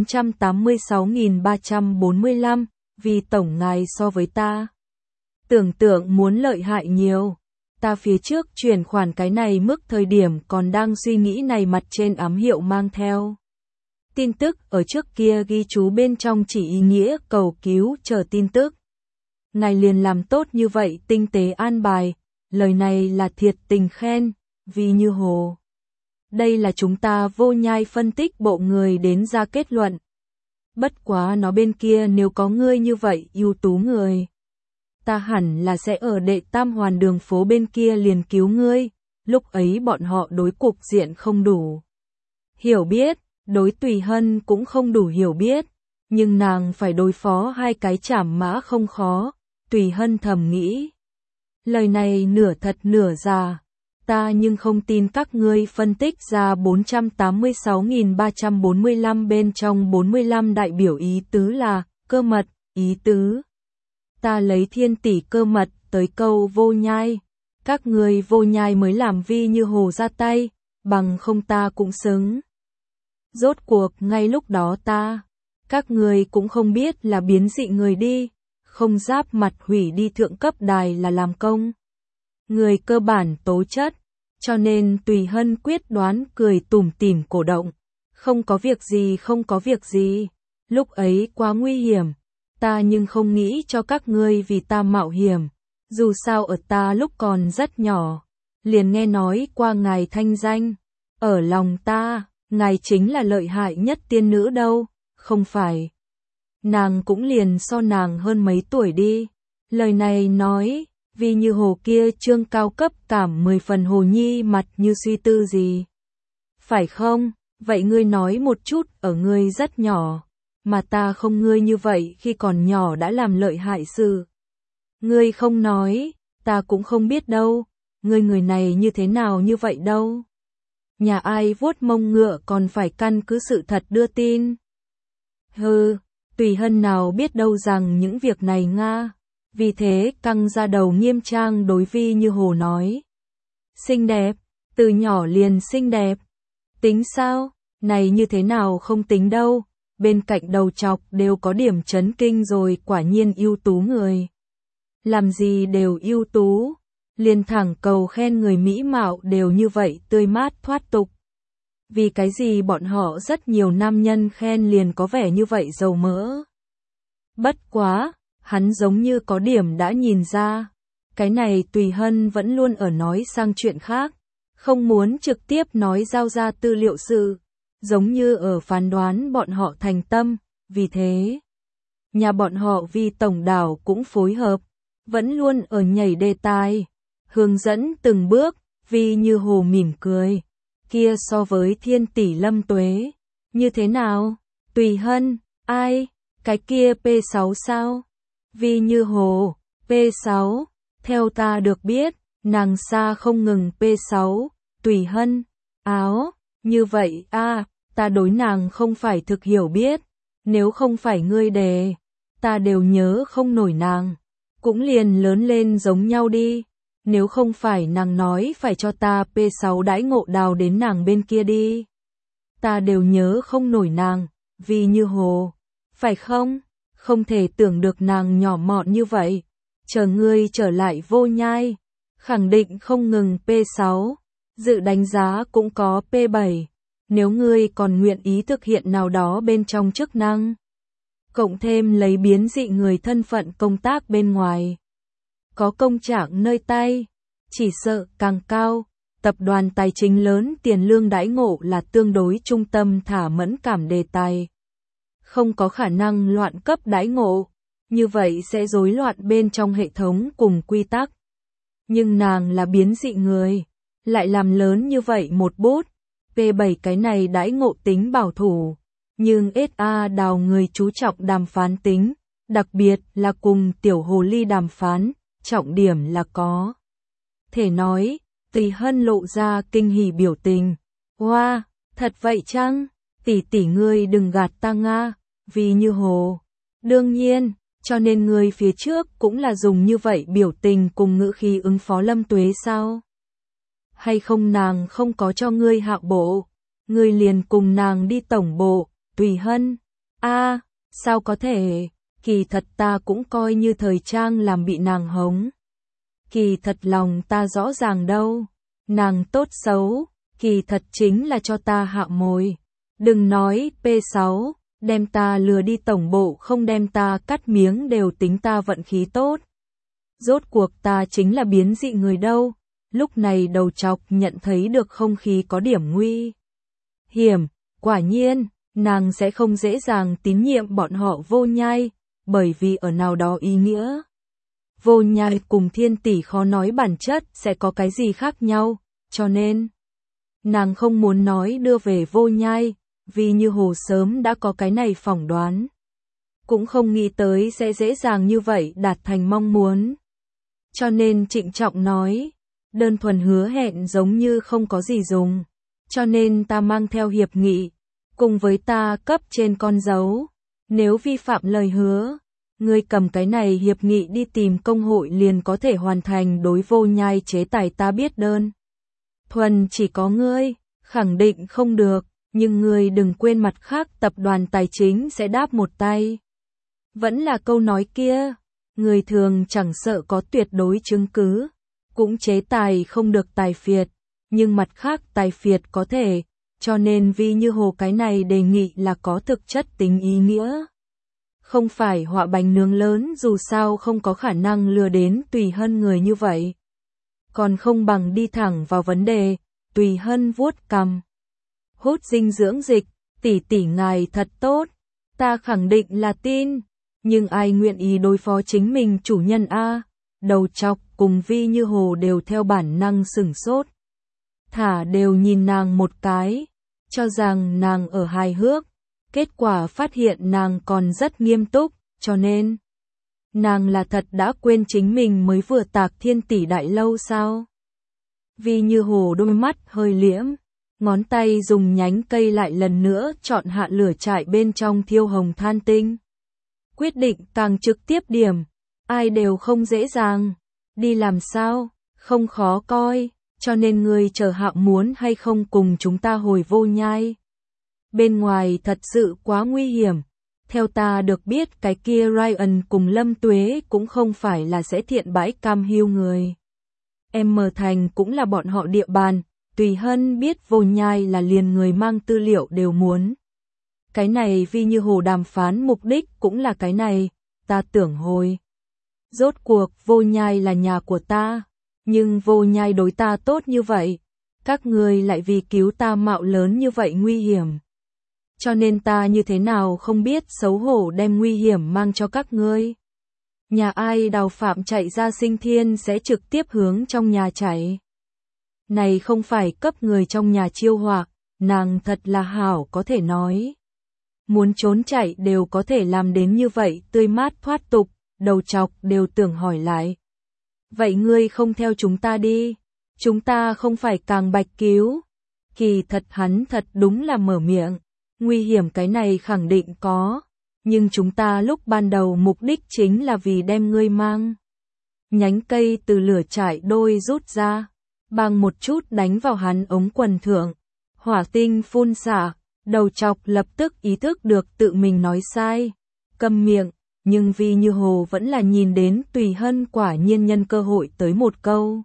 486.345, vì tổng ngài so với ta. Tưởng tượng muốn lợi hại nhiều. Ta phía trước chuyển khoản cái này mức thời điểm còn đang suy nghĩ này mặt trên ám hiệu mang theo. Tin tức ở trước kia ghi chú bên trong chỉ ý nghĩa cầu cứu chờ tin tức. Ngài liền làm tốt như vậy tinh tế an bài, lời này là thiệt tình khen, vì như hồ. Đây là chúng ta vô nhai phân tích bộ người đến ra kết luận. Bất quá nó bên kia nếu có ngươi như vậy ưu tú người, ta hẳn là sẽ ở đệ tam hoàn đường phố bên kia liền cứu ngươi, lúc ấy bọn họ đối cục diện không đủ hiểu biết, đối Tùy Hân cũng không đủ hiểu biết, nhưng nàng phải đối phó hai cái trảm mã không khó, Tùy Hân thầm nghĩ. Lời này nửa thật nửa giả, ta nhưng không tin các ngươi phân tích ra 486.345 bên trong 45 đại biểu ý tứ là, cơ mật, ý tứ. Ta lấy thiên tỷ cơ mật tới câu vô nhai, các ngươi vô nhai mới làm vi như hồ ra tay, bằng không ta cũng xứng. Rốt cuộc ngay lúc đó các ngươi cũng không biết là biến dị người đi, không giáp mặt hủy đi thượng cấp đài là làm công. Người cơ bản tố chất, cho nên Tùy Hân quyết đoán cười tủm tỉm cổ động. Không có việc gì, lúc ấy quá nguy hiểm. Ta nhưng không nghĩ cho các ngươi vì ta mạo hiểm, dù sao ở ta lúc còn rất nhỏ, liền nghe nói qua ngài thanh danh, ở lòng ta, ngài chính là lợi hại nhất tiên nữ đâu, không phải. Nàng cũng liền so nàng hơn mấy tuổi đi, lời này nói, vì như hồ kia trương cao cấp cảm 10 phần hồ nhi mặt như suy tư gì. Phải không, vậy ngươi nói một chút ở ngươi rất nhỏ. Mà ta không ngươi như vậy khi còn nhỏ đã làm lợi hại sự. Ngươi không nói, ta cũng không biết đâu, ngươi người này như thế nào như vậy đâu. Nhà ai vuốt mông ngựa còn phải căn cứ sự thật đưa tin. Hừ, Tùy Hân nào biết đâu rằng những việc này nga, vì thế căng ra đầu nghiêm trang đối vi như hồ nói. Xinh đẹp, từ nhỏ liền xinh đẹp. Tính sao, này như thế nào không tính đâu. Bên cạnh đầu chọc đều có điểm chấn kinh rồi, quả nhiên ưu tú người. Làm gì đều ưu tú, liền thẳng cầu khen người mỹ mạo đều như vậy tươi mát thoát tục. Vì cái gì bọn họ rất nhiều nam nhân khen liền có vẻ như vậy dầu mỡ. Bất quá, hắn giống như có điểm đã nhìn ra, Cái này Tùy Hân vẫn luôn ở nói sang chuyện khác, không muốn trực tiếp nói giao ra tư liệu sự, giống như ở phán đoán bọn họ thành tâm, vì thế nhà bọn họ vì tổng đảo cũng phối hợp, vẫn luôn ở nhảy đề tài, hướng dẫn từng bước, vì như hồ mỉm cười. Kia so với Thiên tỷ Lâm Tuế, như thế nào? Tùy Hân, ai? Cái kia P6 sao? Vì như hồ, P6, theo ta được biết, nàng xa không ngừng P6, Tùy Hân, áo, như vậy ta đối nàng không phải thực hiểu biết, nếu không phải ngươi đề, ta đều nhớ không nổi nàng, cũng liền lớn lên giống nhau đi, nếu không phải nàng nói phải cho ta P6 đãi ngộ đào đến nàng bên kia đi, ta đều nhớ không nổi nàng, vì như hồ, phải không? Không thể tưởng được nàng nhỏ mọn như vậy, chờ ngươi trở lại Vô Nhai, khẳng định không ngừng P6, dự đánh giá cũng có P7, nếu ngươi còn nguyện ý thực hiện nào đó bên trong chức năng, cộng thêm lấy biến dị người thân phận công tác bên ngoài, có công trạng nơi tay, chỉ sợ càng cao, tập đoàn tài chính lớn tiền lương đãi ngộ là tương đối trung tâm thả mẫn cảm đề tài. Không có khả năng loạn cấp đãi ngộ, như vậy sẽ rối loạn bên trong hệ thống cùng quy tắc. Nhưng nàng là biến dị người, lại làm lớn như vậy một bút, P7 cái này đãi ngộ tính bảo thủ, nhưng SA đào người chú trọng đàm phán tính, đặc biệt là cùng tiểu hồ ly đàm phán, trọng điểm là có. Thể nói, Tùy Hân lộ ra kinh hỉ biểu tình. Wow, thật vậy chăng? Tỷ ngươi đừng gạt ta nga, vì như hồ. Đương nhiên, cho nên ngươi phía trước cũng là dùng như vậy biểu tình cùng ngữ khí ứng phó Lâm Tuế sao? Hay không nàng không có cho ngươi hạ bộ, ngươi liền cùng nàng đi tổng bộ, Tùy Hân. Sao có thể, kỳ thật ta cũng coi như thời trang làm bị nàng hống. Kỳ thật lòng ta rõ ràng đâu, nàng tốt xấu, kỳ thật chính là cho ta hạ mồi. Đừng nói P6, đem ta lừa đi tổng bộ không đem ta cắt miếng đều tính ta vận khí tốt. Rốt cuộc ta chính là biến dị người đâu, lúc này đầu chọc nhận thấy được không khí có điểm nguy hiểm, quả nhiên, nàng sẽ không dễ dàng tín nhiệm bọn họ Vô Nhai, bởi vì ở nào đó ý nghĩa. Vô Nhai cùng Thiên tỷ khó nói bản chất sẽ có cái gì khác nhau, cho nên nàng không muốn nói đưa về Vô Nhai, vì như hồ sớm đã có cái này phỏng đoán. Cũng không nghĩ tới sẽ dễ dàng như vậy đạt thành mong muốn. Cho nên trịnh trọng nói, đơn thuần hứa hẹn giống như không có gì dùng, cho nên ta mang theo hiệp nghị, cùng với ta cấp trên con dấu, nếu vi phạm lời hứa, ngươi cầm cái này hiệp nghị đi tìm công hội liền có thể hoàn thành đối Vô Nhai chế tài ta biết đơn. Thuần chỉ có ngươi, khẳng định không được, nhưng ngươi đừng quên mặt khác tập đoàn tài chính sẽ đáp một tay. Vẫn là câu nói kia, người thường chẳng sợ có tuyệt đối chứng cứ, cũng chế tài không được tài phiệt, nhưng mặt khác tài phiệt có thể, cho nên vì như hồ cái này đề nghị là có thực chất tính ý nghĩa. Không phải họa bánh nướng lớn dù sao không có khả năng lừa đến Tùy Hân người như vậy. Còn không bằng đi thẳng vào vấn đề, Tùy Hân vuốt cằm. Hút dinh dưỡng dịch, tỷ ngài thật tốt, ta khẳng định là tin, nhưng ai nguyện ý đối phó chính mình chủ nhân a? Đầu chọc cùng Vi Như Hồ đều theo bản năng sửng sốt. Thả đều nhìn nàng một cái, cho rằng nàng ở hài hước, kết quả phát hiện nàng còn rất nghiêm túc, cho nên nàng là thật đã quên chính mình mới vừa tạc Thiên tỷ đại lâu sao? Vi Như Hồ đôi mắt hơi liễm, ngón tay dùng nhánh cây lại lần nữa chọn hạ lửa trại bên trong thiêu hồng than tinh. Quyết định càng trực tiếp điểm, ai đều không dễ dàng, đi làm sao, không khó coi, cho nên người chờ hạ muốn hay không cùng chúng ta hồi Vô Nhai. Bên ngoài thật sự quá nguy hiểm, theo ta được biết cái kia Ryan cùng Lâm Tuế cũng không phải là sẽ thiện bãi cam hiu người. M Thành cũng là bọn họ địa bàn, Tùy Hân biết Vô Nhai là liền người mang tư liệu đều muốn. Cái này vì như hồ đàm phán mục đích cũng là cái này, ta tưởng hồi Rốt cuộc Vô Nhai là nhà của ta, nhưng Vô Nhai đối ta tốt như vậy, các ngươi lại vì cứu ta mạo lớn như vậy nguy hiểm. Cho nên ta như thế nào không biết xấu hổ đem nguy hiểm mang cho các ngươi. Nhà ai đào phạm chạy ra sinh thiên sẽ trực tiếp hướng trong nhà chạy. Này không phải cấp người trong nhà chiêu họa, nàng thật là hảo có thể nói. Muốn trốn chạy đều có thể làm đến như vậy tươi mát thoát tục, đầu chọc đều tưởng hỏi lại. Vậy ngươi không theo chúng ta đi, chúng ta không phải càng bạch cứu. Kỳ thật hắn thật đúng là mở miệng, nguy hiểm cái này khẳng định có, nhưng chúng ta lúc ban đầu mục đích chính là vì đem ngươi mang. Nhánh cây từ lửa trại đôi rút ra, bang một chút đánh vào hắn ống quần thượng, hỏa tinh phun xả, đầu chọc lập tức ý thức được tự mình nói sai, câm miệng, nhưng Vi Như Hồ vẫn là nhìn đến Tùy Hân quả nhiên nhân cơ hội tới một câu.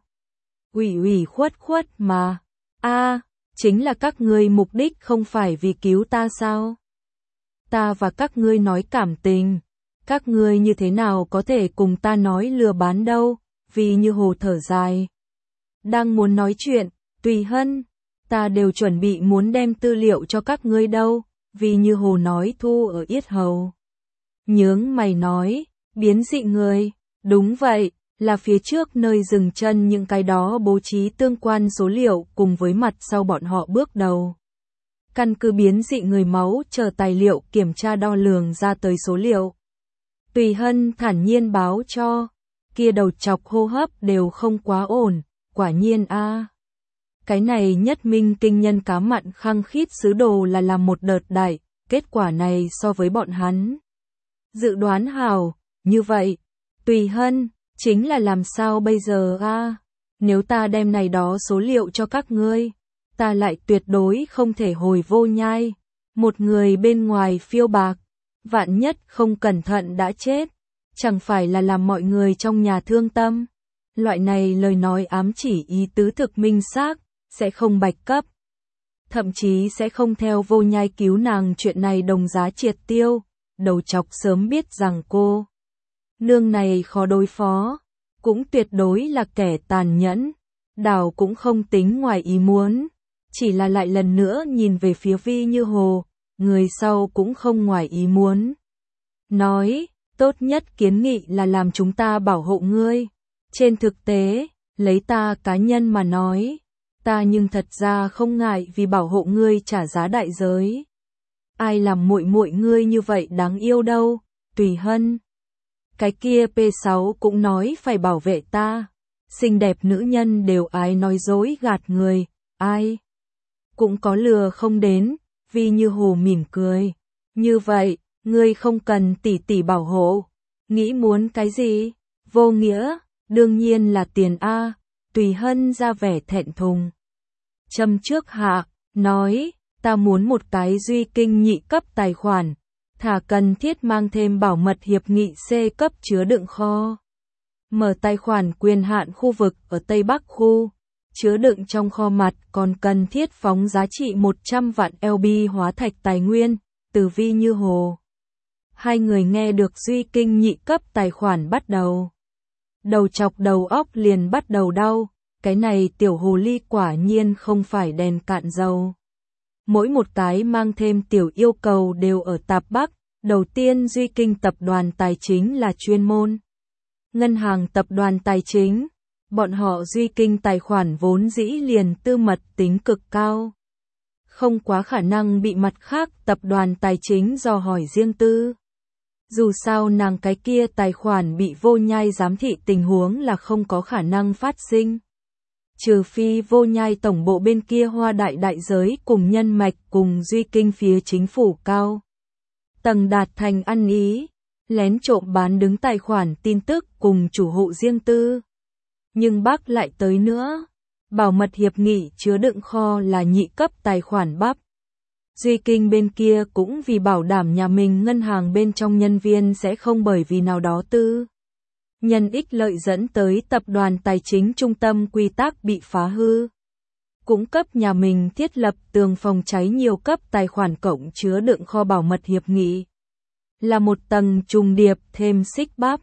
Ủy khuất khuất mà, chính là các ngươi mục đích không phải vì cứu ta sao? Ta và các ngươi nói cảm tình, các ngươi như thế nào có thể cùng ta nói lừa bán đâu? Vi Như Hồ thở dài. Đang muốn nói chuyện, Tùy Hân, ta đều chuẩn bị muốn đem tư liệu cho các ngươi đâu, Vi Như Hồ nói thu ở yết hầu. Nhướng mày nói, biến dị người, đúng vậy, là phía trước nơi dừng chân những cái đó bố trí tương quan số liệu cùng với mặt sau bọn họ bước đầu. Căn cứ biến dị người máu chờ tài liệu kiểm tra đo lường ra tới số liệu. Tùy Hân thản nhiên báo cho, kia đầu chọc hô hấp đều không quá ổn, quả nhiên Cái này nhất minh kinh nhân cá mặn khăng khít sứ đồ là làm một đợt đại, kết quả này so với bọn hắn. Dự đoán hảo, như vậy, Tùy Hân, chính là làm sao bây giờ Nếu ta đem này đó số liệu cho các ngươi, ta lại tuyệt đối không thể hồi Vô Nhai. Một người bên ngoài phiêu bạc, vạn nhất không cẩn thận đã chết, chẳng phải là làm mọi người trong nhà thương tâm. Loại này lời nói ám chỉ ý tứ thực minh xác, sẽ không bạch cấp. Thậm chí sẽ không theo Vô Nhai cứu nàng chuyện này đồng giá triệt tiêu. Đầu chọc sớm biết rằng cô nương này khó đối phó, cũng tuyệt đối là kẻ tàn nhẫn. Đào cũng không tính ngoài ý muốn, chỉ là lại lần nữa nhìn về phía Vi Như Hồ, người sau cũng không ngoài ý muốn. Nói, tốt nhất kiến nghị là làm chúng ta bảo hộ ngươi. Trên thực tế, lấy ta cá nhân mà nói, ta nhưng thật ra không ngại vì bảo hộ ngươi trả giá đại giới. Ai làm muội muội ngươi như vậy đáng yêu đâu, Tùy Hân. Cái kia P6 cũng nói phải bảo vệ ta. Xinh đẹp nữ nhân đều ái nói dối gạt người, ai cũng có lừa không đến, Vi Như Hồ mỉm cười. Như vậy, ngươi không cần tỷ tỷ bảo hộ. Nghĩ muốn cái gì? Vô nghĩa, đương nhiên là tiền Tùy Hân ra vẻ thẹn thùng. Châm trước hạ, nói, ta muốn một cái duy kinh nhị cấp tài khoản, thả cần thiết mang thêm bảo mật hiệp nghị C cấp chứa đựng kho. Mở tài khoản quyền hạn khu vực ở Tây Bắc khu, chứa đựng trong kho mặt còn cần thiết phóng giá trị 100 vạn LB hóa thạch tài nguyên, từ Vi Như Hồ. Hai người nghe được duy kinh nhị cấp tài khoản bắt đầu. Đầu chọc đầu óc liền bắt đầu đau, cái này tiểu hồ ly quả nhiên không phải đèn cạn dầu. Mỗi một cái mang thêm tiểu yêu cầu đều ở Tạp Bắc, đầu tiên duy kinh tập đoàn tài chính là chuyên môn. Ngân hàng tập đoàn tài chính, bọn họ duy kinh tài khoản vốn dĩ liền tư mật tính cực cao. Không quá khả năng bị mặt khác tập đoàn tài chính dò hỏi riêng tư. Dù sao nàng cái kia tài khoản bị Vô Nhai giám thị tình huống là không có khả năng phát sinh. Trừ phi Vô Nhai tổng bộ bên kia hoa đại giới cùng nhân mạch cùng duy kinh phía chính phủ cao tầng đạt thành ăn ý, lén trộm bán đứng tài khoản tin tức cùng chủ hộ riêng tư. Nhưng Bắc lại tới nữa, bảo mật hiệp nghị chứa đựng kho là nhị cấp tài khoản bắp. Duy kinh bên kia cũng vì bảo đảm nhà mình ngân hàng bên trong nhân viên sẽ không bởi vì nào đó tư nhân ích lợi dẫn tới tập đoàn tài chính trung tâm quy tắc bị phá hư. Cũng cấp nhà mình thiết lập tường phòng cháy nhiều cấp tài khoản cộng chứa đựng kho bảo mật hiệp nghị. Là một tầng trùng điệp thêm xích bắp.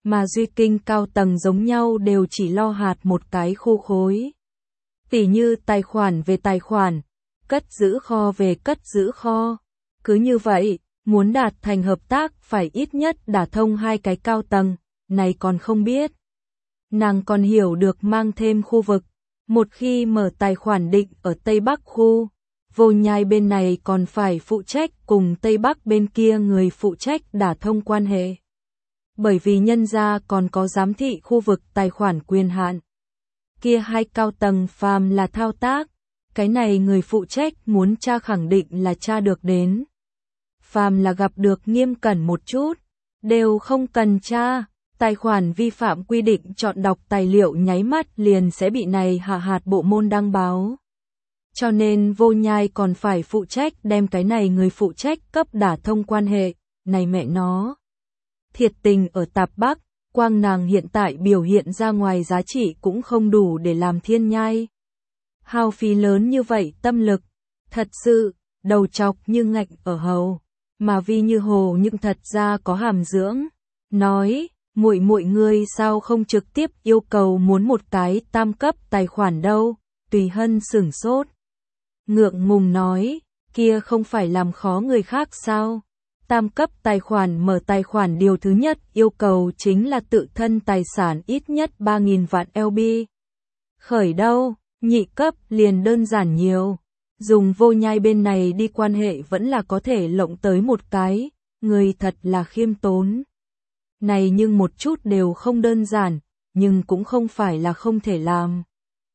mà Duy Kinh cao tầng giống nhau đều chỉ lo hạt một cái khu khối. Tỉ như tài khoản về tài khoản, cất giữ kho về cất giữ kho. Cứ như vậy, muốn đạt thành hợp tác phải ít nhất đả thông hai cái cao tầng, này còn không biết. Nàng còn hiểu được mang thêm khu vực. Một khi mở tài khoản định ở Tây Bắc khu, Vô Nhai bên này còn phải phụ trách cùng Tây Bắc bên kia người phụ trách đả thông quan hệ. Bởi vì nhân gia còn có giám thị khu vực tài khoản quyền hạn. Kia hai cao tầng phàm là thao tác, cái này người phụ trách muốn tra khẳng định là tra được đến. Phàm là gặp được nghiêm cẩn một chút, đều không cần tra. Tài khoản vi phạm quy định chọn đọc tài liệu nháy mắt liền sẽ bị này hạ hạt bộ môn đăng báo. Cho nên Vô Nhai còn phải phụ trách đem cái này người phụ trách cấp đả thông quan hệ, này mẹ nó. Thiệt tình ở Tạp Bắc, quang nàng hiện tại biểu hiện ra ngoài giá trị cũng không đủ để làm thiên nhai. Hao phí lớn như vậy tâm lực, thật sự, đầu chọc như ngạnh ở hầu, mà Vi Như Hồ nhưng thật ra có hàm dưỡng, nói. Muội muội ngươi sao không trực tiếp yêu cầu muốn một cái tam cấp tài khoản đâu? Tùy Hân sửng sốt. Ngượng ngùng nói, kia không phải làm khó người khác sao? Tam cấp tài khoản mở tài khoản điều thứ nhất yêu cầu chính là tự thân tài sản ít nhất 3.000 vạn LB. Khởi đâu, nhị cấp liền đơn giản nhiều. Dùng Vô Nhai bên này đi quan hệ vẫn là có thể lộng tới một cái, người thật là khiêm tốn. Này nhưng một chút đều không đơn giản, nhưng cũng không phải là không thể làm.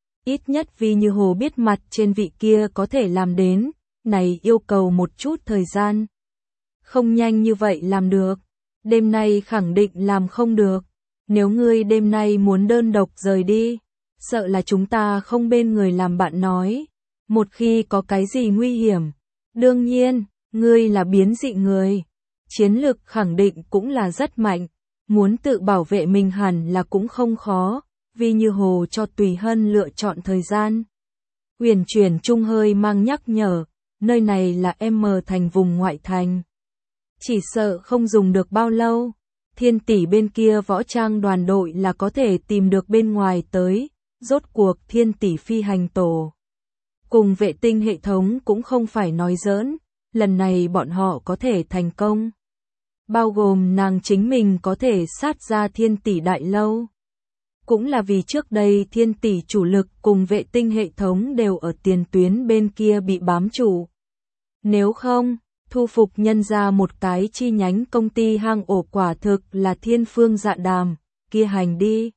Ít nhất Vi Như Hồ biết mặt trên vị kia có thể làm đến, này yêu cầu một chút thời gian. Không nhanh như vậy làm được, đêm nay khẳng định làm không được. Nếu ngươi đêm nay muốn đơn độc rời đi, sợ là chúng ta không bên người làm bạn nói. Một khi có cái gì nguy hiểm, đương nhiên, ngươi là biến dị người. Chiến lực khẳng định cũng là rất mạnh. Muốn tự bảo vệ mình hẳn là cũng không khó, Vi Như Hồ cho Tùy Hân lựa chọn thời gian. Uyển chuyển trung hơi mang nhắc nhở, nơi này là M thành vùng ngoại thành. Chỉ sợ không dùng được bao lâu, Thiên Tỷ bên kia võ trang đoàn đội là có thể tìm được bên ngoài tới, rốt cuộc Thiên Tỷ phi hành tổ. Cùng vệ tinh hệ thống cũng không phải nói giỡn, lần này bọn họ có thể thành công. Bao gồm nàng chính mình có thể sát ra Thiên Tỷ đại lâu. Cũng là vì trước đây Thiên Tỷ chủ lực cùng vệ tinh hệ thống đều ở tiền tuyến bên kia bị bám trụ. Nếu không, thu phục nhân ra một cái chi nhánh công ty hang ổ quả thực là thiên phương dạ đàm, kia hành đi.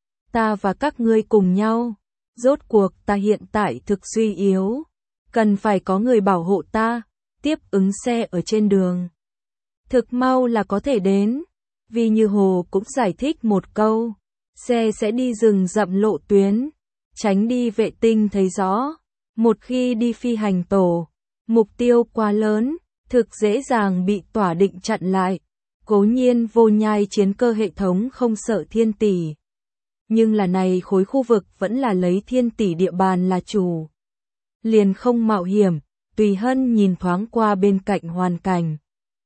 Ta và các ngươi cùng nhau, rốt cuộc ta hiện tại thực suy yếu, cần phải có người bảo hộ ta, tiếp ứng xe ở trên đường. Thực mau là có thể đến, Vi Như Hồ cũng giải thích một câu, xe sẽ đi rừng rậm lộ tuyến, tránh đi vệ tinh thấy rõ, một khi đi phi hành tổ, mục tiêu quá lớn, thực dễ dàng bị tỏa định chặn lại, cố nhiên Vô Nhai chiến cơ hệ thống không sợ Thiên Tỷ. Nhưng là này khối khu vực vẫn là lấy Thiên Tỷ địa bàn là chủ. Liền không mạo hiểm, Tùy Hân nhìn thoáng qua bên cạnh hoàn cảnh.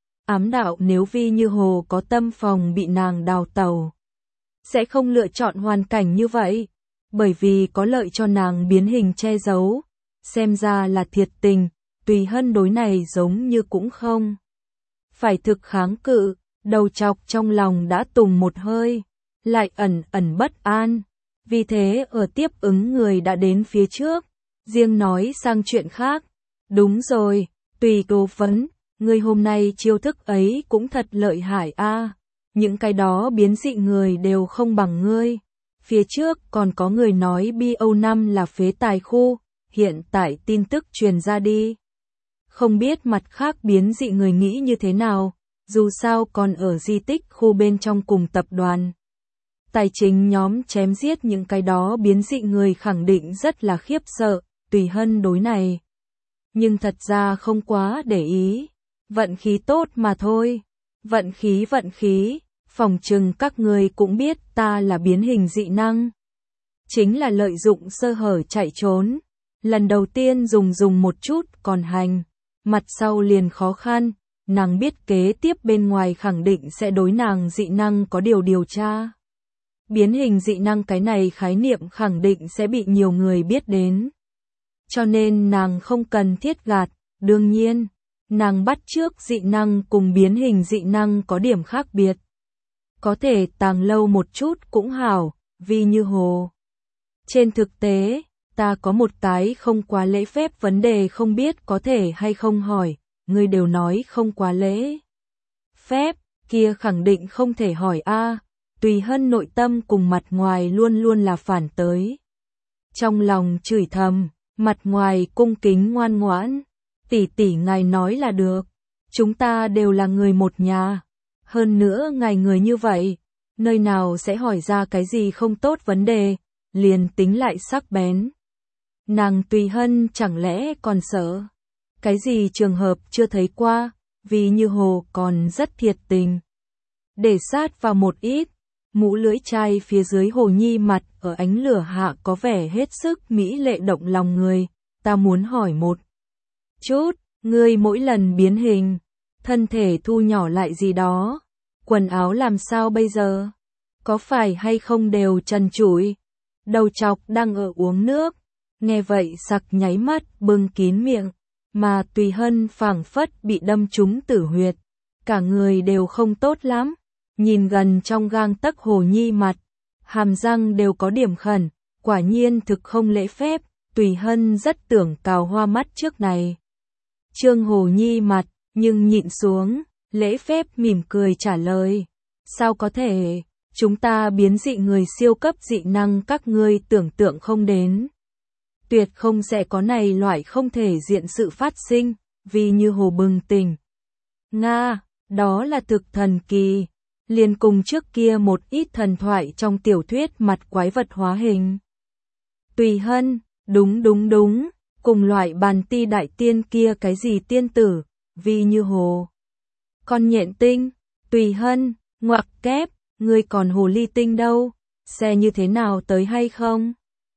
Ám đạo nếu Vi Như Hồ có tâm phòng bị nàng đào tàu, sẽ không lựa chọn hoàn cảnh như vậy, bởi vì có lợi cho nàng biến hình che giấu, xem ra là thiệt tình, Tùy Hân đối này giống như cũng không. Phải thực kháng cự, đầu chọc trong lòng đã tùng một hơi, lại ẩn ẩn bất an, vì thế ở tiếp ứng người đã đến phía trước, riêng nói sang chuyện khác, đúng rồi, Tùy cố vấn. Người hôm nay chiêu thức ấy cũng thật lợi hại a. Những cái đó biến dị người đều không bằng ngươi. Phía trước còn có người nói BO5 là phế tài khu, hiện tại tin tức truyền ra đi. Không biết mặt khác biến dị người nghĩ như thế nào, dù sao còn ở di tích khu bên trong cùng tập đoàn. Tài chính nhóm chém giết những cái đó biến dị người khẳng định rất là khiếp sợ, Tùy Hân đối này. Nhưng thật ra không quá để ý. Vận khí tốt mà thôi. Vận khí, phòng trừng các người cũng biết ta là biến hình dị năng. Chính là lợi dụng sơ hở chạy trốn. Lần đầu tiên dùng một chút còn hành, mặt sau liền khó khăn, nàng biết kế tiếp bên ngoài khẳng định sẽ đối nàng dị năng có điều tra. Biến hình dị năng cái này khái niệm khẳng định sẽ bị nhiều người biết đến. Cho nên nàng không cần thiết gạt, đương nhiên, nàng bắt chước dị năng cùng biến hình dị năng có điểm khác biệt. Có thể tàng lâu một chút cũng hảo, vì như hồ. Trên thực tế, ta có một cái không quá lễ phép vấn đề không biết có thể hay không hỏi, ngươi đều nói không quá lễ phép, kia khẳng định không thể hỏi a. Tùy Hân nội tâm cùng mặt ngoài luôn luôn là phản tới. Trong lòng chửi thầm, mặt ngoài cung kính ngoan ngoãn, tỷ ngài nói là được, chúng ta đều là người một nhà, hơn nữa ngài người như vậy, nơi nào sẽ hỏi ra cái gì không tốt vấn đề, liền tính lại sắc bén. Nàng Tùy Hân chẳng lẽ còn sợ cái gì trường hợp chưa thấy qua, vì như hồ còn rất thiệt tình. Để sát vào một ít, mũ lưỡi chai phía dưới Hồ Nhi mặt ở ánh lửa hạ có vẻ hết sức mỹ lệ động lòng người, ta muốn hỏi một chút, ngươi mỗi lần biến hình, thân thể thu nhỏ lại gì đó, quần áo làm sao bây giờ? Có phải hay không đều trần trụi? Đầu chọc đang ở uống nước, nghe vậy sặc nháy mắt bưng kín miệng, mà Tùy Hân phảng phất bị đâm trúng tử huyệt, cả người đều không tốt lắm. Nhìn gần trong gang tấc Hồ Nhi mặt, hàm răng đều có điểm khẩn, quả nhiên thực không lễ phép, Tùy Hân rất tưởng cào hoa mắt trước này. Trương Hồ Nhi mặt, nhưng nhịn xuống, lễ phép mỉm cười trả lời. Sao có thể, chúng ta biến dị người siêu cấp dị năng các ngươi tưởng tượng không đến. Tuyệt không sẽ có này loại không thể diện sự phát sinh, vì như hồ bừng tỉnh. Nga, đó là thực thần kỳ. Liền cùng trước kia một ít thần thoại trong tiểu thuyết mặt quái vật hóa hình. Tùy Hân, đúng, cùng loại bàn ti đại tiên kia cái gì tiên tử, vì như hồ. Con nhện tinh, Tùy Hân, ngoặc kép, ngươi còn hồ ly tinh đâu, xe như thế nào tới hay không?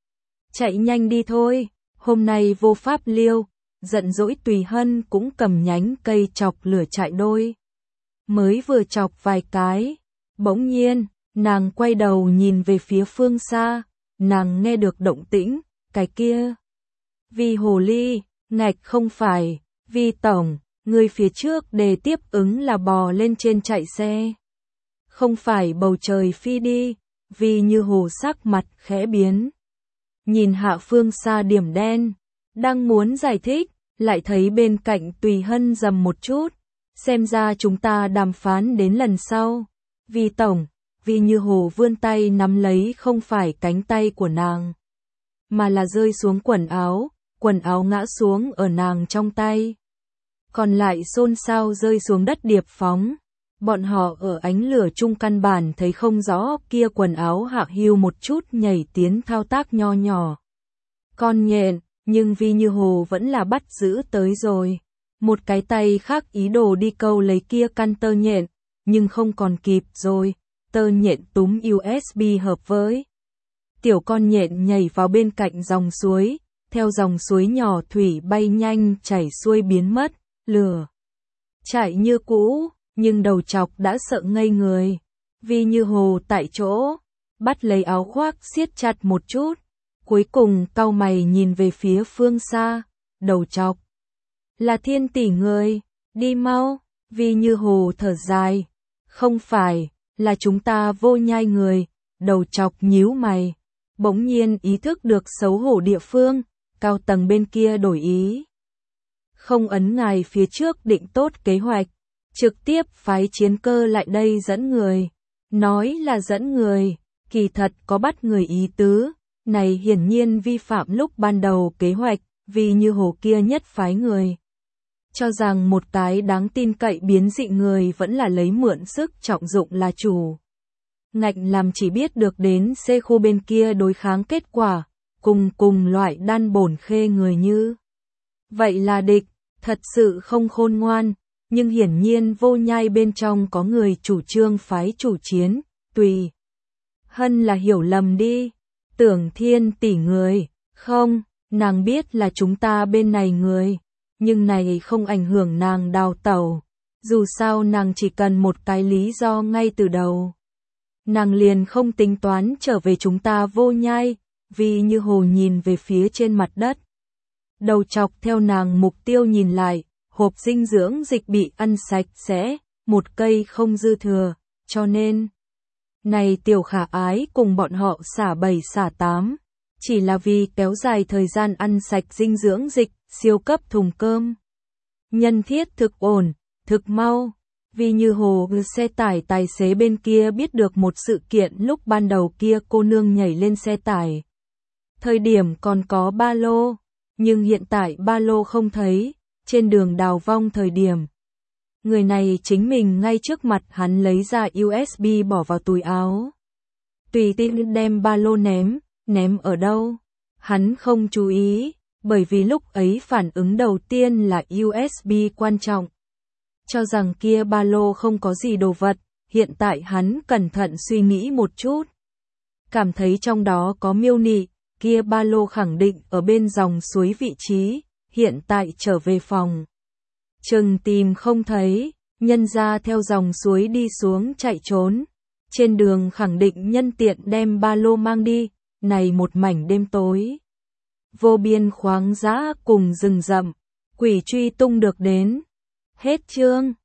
Chạy nhanh đi thôi, hôm nay vô pháp liêu, giận dỗi Tùy Hân cũng cầm nhánh cây chọc lửa chạy đôi. Mới vừa chọc vài cái, bỗng nhiên, nàng quay đầu nhìn về phía phương xa, nàng nghe được động tĩnh, cái kia. Vì hồ ly, ngạch không phải, vì tổng, người phía trước đề tiếp ứng là bò lên trên chạy xe. Không phải bầu trời phi đi, vì như hồ sắc mặt khẽ biến. Nhìn hạ phương xa điểm đen, đang muốn giải thích, lại thấy bên cạnh Tùy Hân rầm một chút. Xem ra chúng ta đàm phán đến lần sau. Vì tổng, vì như hồ vươn tay nắm lấy không phải cánh tay của nàng, mà là rơi xuống quần áo ngã xuống ở nàng trong tay. Còn lại xôn xao rơi xuống đất điệp phóng. Bọn họ ở ánh lửa chung căn bản thấy không rõ kia quần áo hạ hưu một chút nhảy tiến thao tác nho nhỏ. Con nhện, nhưng vì như hồ vẫn là bắt giữ tới rồi. Một cái tay khác ý đồ đi câu lấy kia căn tơ nhện, nhưng không còn kịp rồi, tơ nhện túm USB hợp với. Tiểu con nhện nhảy vào bên cạnh dòng suối, theo dòng suối nhỏ thủy bay nhanh chảy xuôi biến mất, lửa chạy như cũ, nhưng đầu chọc đã sợ ngây người. Vì như hồ tại chỗ, bắt lấy áo khoác siết chặt một chút, cuối cùng cau mày nhìn về phía phương xa, đầu chọc. Là Thiên tỷ người, đi mau, vì như hồ thở dài, không phải, là chúng ta vô nhai người, đầu chọc nhíu mày, bỗng nhiên ý thức được xấu hổ địa phương, cao tầng bên kia đổi ý. Không ấn ngài phía trước định tốt kế hoạch, trực tiếp phái chiến cơ lại đây dẫn người, nói là dẫn người, kỳ thật có bắt người ý tứ, này hiển nhiên vi phạm lúc ban đầu kế hoạch, vì như hồ kia nhất phái người. Cho rằng một cái đáng tin cậy biến dị người vẫn là lấy mượn sức trọng dụng là chủ. Ngạch làm chỉ biết được đến C khu bên kia đối kháng kết quả, cùng loại đan bổn khê người như. Vậy là địch, thật sự không khôn ngoan, nhưng hiển nhiên vô nhai bên trong có người chủ trương phái chủ chiến, Tùy Hân là hiểu lầm đi, tưởng Thiên tỷ người, không, nàng biết là chúng ta bên này người. Nhưng này không ảnh hưởng nàng đào tẩu. Dù sao nàng chỉ cần một cái lý do ngay từ đầu. Nàng liền không tính toán trở về chúng ta Vô Nhai, vì Như Hồ nhìn về phía trên mặt đất. Đầu chọc theo nàng mục tiêu nhìn lại, hộp dinh dưỡng dịch bị ăn sạch sẽ, một cây không dư thừa, cho nên này Tiểu Khả Ái cùng bọn họ xả 7 xả 8, chỉ là vì kéo dài thời gian ăn sạch dinh dưỡng dịch, siêu cấp thùng cơm. Nhân thiết thực ổn, thực mau, vì Như Hồ xe tải tài xế bên kia biết được một sự kiện lúc ban đầu kia cô nương nhảy lên xe tải. Thời điểm còn có ba lô, nhưng hiện tại ba lô không thấy, trên đường đào vong thời điểm. Người này chính mình ngay trước mặt hắn lấy ra USB bỏ vào túi áo. Tùy tiện đem ba lô ném ở đâu? Hắn không chú ý, bởi vì lúc ấy phản ứng đầu tiên là USB quan trọng. Cho rằng kia ba lô không có gì đồ vật, hiện tại hắn cẩn thận suy nghĩ một chút. Cảm thấy trong đó có miêu nị, kia ba lô khẳng định ở bên dòng suối vị trí, hiện tại trở về phòng. Chừng tìm không thấy, nhân ra theo dòng suối đi xuống chạy trốn. Trên đường khẳng định nhân tiện đem ba lô mang đi, này một mảnh đêm tối. Vô biên khoáng dã cùng rừng rậm, quỷ truy tung được đến. Hết chương.